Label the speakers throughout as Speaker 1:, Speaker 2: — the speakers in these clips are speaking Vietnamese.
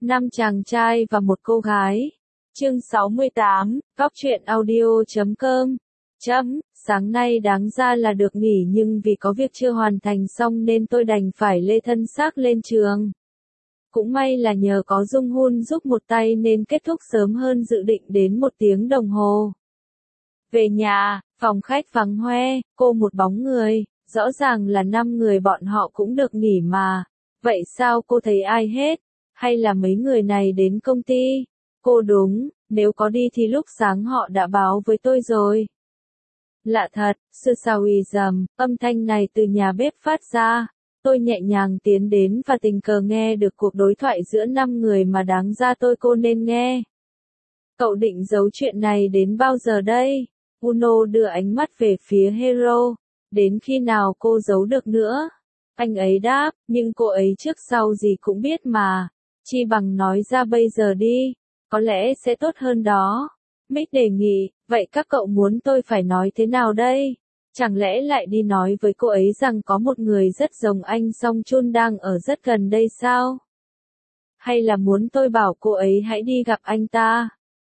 Speaker 1: 5 chàng trai và một cô gái. Chương 68, Góc truyện audio.com. Sáng nay đáng ra là được nghỉ nhưng vì có việc chưa hoàn thành xong nên tôi đành phải lê thân xác lên trường. Cũng may là nhờ có Dung Hun giúp một tay nên kết thúc sớm hơn dự định đến 1 tiếng đồng hồ. Về nhà, phòng khách vắng hoe, cô một bóng người, rõ ràng là 5 người bọn họ cũng được nghỉ mà. Vậy sao cô thấy ai hết? Hay là mấy người này đến công ty? Cô đúng, nếu có đi thì lúc sáng họ đã báo với tôi rồi. Lạ thật, sư sao dầm, âm thanh này từ nhà bếp phát ra. Tôi nhẹ nhàng tiến đến và tình cờ nghe được cuộc đối thoại giữa 5 người mà đáng ra cô nên nghe. Cậu định giấu chuyện này đến bao giờ đây? Uno đưa ánh mắt về phía Hero. Đến khi nào cô giấu được nữa? Anh ấy đáp, nhưng cô ấy trước sau gì cũng biết mà. Chi bằng nói ra bây giờ đi. Có lẽ sẽ tốt hơn đó. Mick đề nghị, vậy các cậu muốn tôi phải nói thế nào đây? Chẳng lẽ lại đi nói với cô ấy rằng có một người rất giống anh Song Chun đang ở rất gần đây sao? Hay là muốn tôi bảo cô ấy hãy đi gặp anh ta?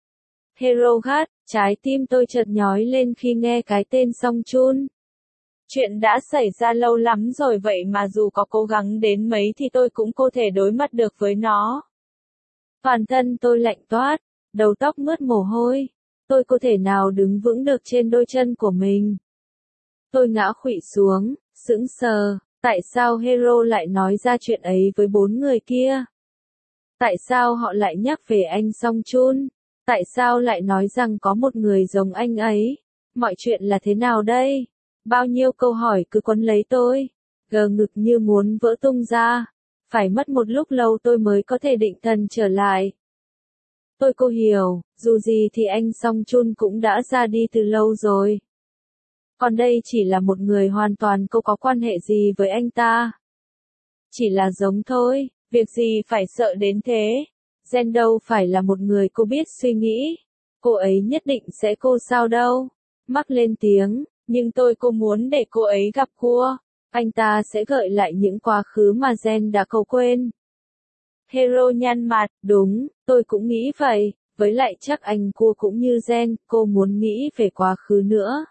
Speaker 1: Hero gắt, trái tim tôi chợt nhói lên khi nghe cái tên Song Chun. Chuyện đã xảy ra lâu lắm rồi vậy mà dù có cố gắng đến mấy thì tôi cũng không thể đối mặt được với nó. Toàn thân tôi lạnh toát, đầu tóc mướt mồ hôi. Tôi có thể nào đứng vững được trên đôi chân của mình. Tôi ngã khuỵu xuống, sững sờ, tại sao Hero lại nói ra chuyện ấy với 4 người kia? Tại sao họ lại nhắc về anh Song Chun? Tại sao lại nói rằng có một người giống anh ấy? Mọi chuyện là thế nào đây? Bao nhiêu câu hỏi cứ quấn lấy tôi, gờ ngực như muốn vỡ tung ra. Phải mất một lúc lâu tôi mới có thể định thần trở lại. Tôi hiểu, dù gì thì anh Song Chun cũng đã ra đi từ lâu rồi. Còn đây chỉ là một người hoàn toàn không có quan hệ gì với anh ta. Chỉ là giống thôi, việc gì phải sợ đến thế. Jen đâu phải là một người cô biết suy nghĩ. Cô ấy nhất định sẽ sao đâu. Mark lên tiếng, nhưng tôi muốn để cô ấy gặp cua. Anh ta sẽ gợi lại những quá khứ mà Jen đã quên. Hero nhăn mặt, đúng, tôi cũng nghĩ vậy. Với lại chắc anh cua cũng như Jen, cô muốn nghĩ về quá khứ nữa.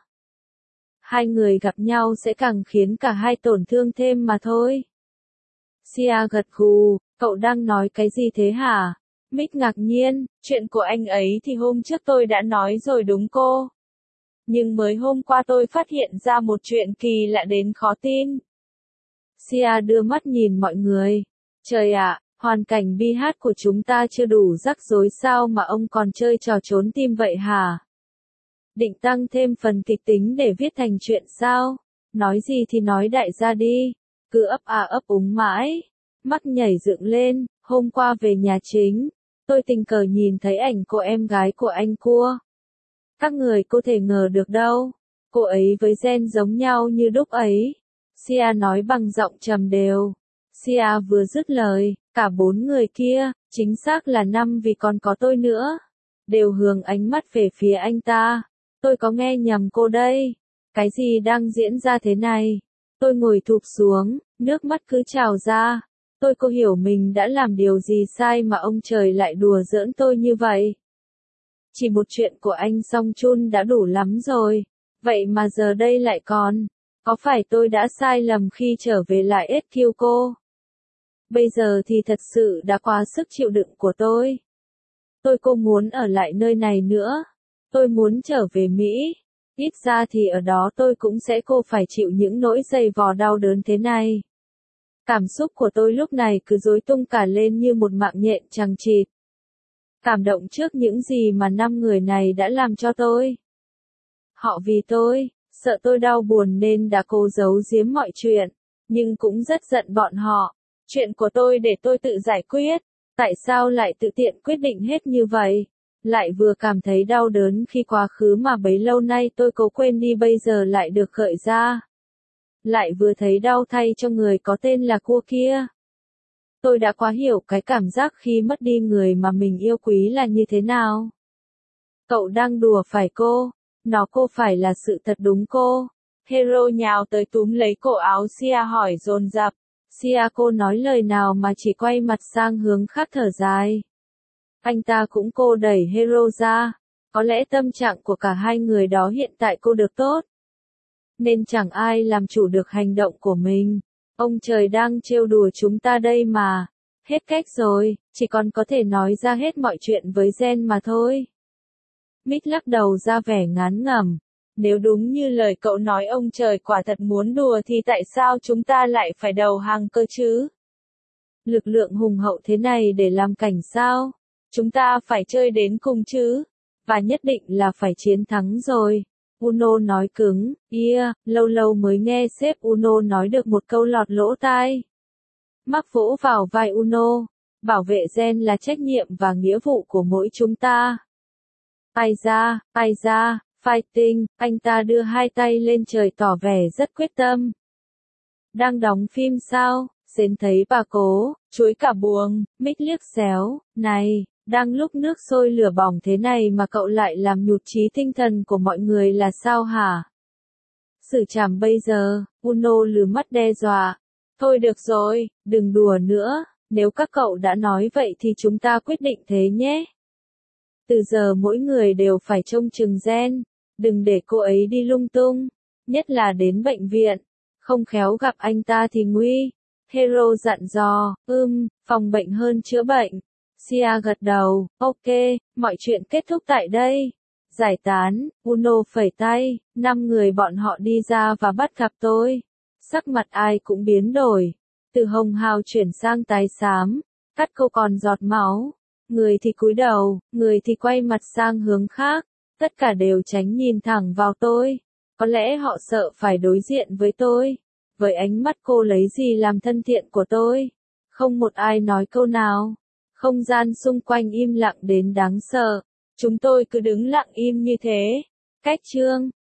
Speaker 1: Hai người gặp nhau sẽ càng khiến cả hai tổn thương thêm mà thôi. Sia gật gù, cậu đang nói cái gì thế hả? Mick ngạc nhiên, chuyện của anh ấy thì hôm trước tôi đã nói rồi đúng cô. Nhưng mới hôm qua tôi phát hiện ra một chuyện kỳ lạ đến khó tin. Sia đưa mắt nhìn mọi người. Trời ạ, hoàn cảnh bi hát của chúng ta chưa đủ rắc rối sao mà ông còn chơi trò trốn tim vậy hả? Định tăng thêm phần kịch tính để viết thành chuyện sao? Nói gì thì nói đại gia đi. Cứ ấp úng mãi. Mắt nhảy dựng lên, hôm qua về nhà chính. Tôi tình cờ nhìn thấy ảnh cô em gái của anh cua. Các người có thể ngờ được đâu. Cô ấy với Jen giống nhau như đúc ấy. Sia nói bằng giọng trầm đều. Sia vừa dứt lời, cả 4 người kia, chính xác là 5 vì còn có tôi nữa. Đều hướng ánh mắt về phía anh ta. Tôi có nghe nhầm cô đây. Cái gì đang diễn ra thế này? Tôi ngồi thụp xuống, nước mắt cứ trào ra. Tôi hiểu mình đã làm điều gì sai mà ông trời lại đùa giỡn tôi như vậy. Chỉ một chuyện của anh Song Chun đã đủ lắm rồi. Vậy mà giờ đây lại còn. Có phải tôi đã sai lầm khi trở về lại SQ cô? Bây giờ thì thật sự đã quá sức chịu đựng của tôi. Tôi muốn ở lại nơi này nữa. Tôi muốn trở về Mỹ. Ít ra thì ở đó tôi cũng sẽ phải chịu những nỗi dày vò đau đớn thế này. Cảm xúc của tôi lúc này cứ rối tung cả lên như một mạng nhện chằng chịt. Cảm động trước những gì mà 5 người này đã làm cho tôi. Họ vì tôi, sợ tôi đau buồn nên đã cố giấu giếm mọi chuyện, nhưng cũng rất giận bọn họ. Chuyện của tôi để tôi tự giải quyết, tại sao lại tự tiện quyết định hết như vậy? Lại vừa cảm thấy đau đớn khi quá khứ mà bấy lâu nay tôi cố quên đi bây giờ lại được gợi ra. Lại vừa thấy đau thay cho người có tên là cua kia. Tôi đã quá hiểu cái cảm giác khi mất đi người mà mình yêu quý là như thế nào. Cậu đang đùa phải cô? Nó phải là sự thật đúng cô? Hero nhào tới túm lấy cổ áo Sia hỏi dồn dập. Siako nói lời nào mà chỉ quay mặt sang hướng khác thở dài. Anh ta cũng cô đẩy Hero ra. Có lẽ tâm trạng của cả hai người đó hiện tại cô được tốt. Nên chẳng ai làm chủ được hành động của mình. Ông trời đang trêu đùa chúng ta đây mà. Hết cách rồi, chỉ còn có thể nói ra hết mọi chuyện với Gen mà thôi. Mick lắc đầu ra vẻ ngán ngẩm. Nếu đúng như lời cậu nói ông trời quả thật muốn đùa thì tại sao chúng ta lại phải đầu hàng cơ chứ? Lực lượng hùng hậu thế này để làm cảnh sao? Chúng ta phải chơi đến cùng chứ? Và nhất định là phải chiến thắng rồi. Uno nói cứng, lâu lâu mới nghe sếp Uno nói được một câu lọt lỗ tai. Mark vỗ vào vai Uno, bảo vệ Gen là trách nhiệm và nghĩa vụ của mỗi chúng ta. Ai ra, fighting, anh ta đưa hai tay lên trời tỏ vẻ rất quyết tâm. Đang đóng phim sao? Gen thấy bà cố, chuối cả buồng, Mick liếc xéo, này, đang lúc nước sôi lửa bỏng thế này mà cậu lại làm nhụt chí tinh thần của mọi người là sao hả? Xử trảm bây giờ, Uno lừ mắt đe dọa. Thôi được rồi, đừng đùa nữa, nếu các cậu đã nói vậy thì chúng ta quyết định thế nhé. Từ giờ mỗi người đều phải trông chừng Gen, đừng để cô ấy đi lung tung, nhất là đến bệnh viện, không khéo gặp anh ta thì nguy. Hero dặn dò, phòng bệnh hơn chữa bệnh. Sia gật đầu, ok, mọi chuyện kết thúc tại đây. Giải tán, Uno phẩy tay, 5 người bọn họ đi ra và bắt gặp tôi. Sắc mặt ai cũng biến đổi, từ hồng hào chuyển sang tái xám, cắt câu còn giọt máu. Người thì cúi đầu, người thì quay mặt sang hướng khác, tất cả đều tránh nhìn thẳng vào tôi. Có lẽ họ sợ phải đối diện với tôi. Với ánh mắt cô lấy gì làm thân thiện của tôi? Không một ai nói câu nào. Không gian xung quanh im lặng đến đáng sợ. Chúng tôi cứ đứng lặng im như thế. Cách chương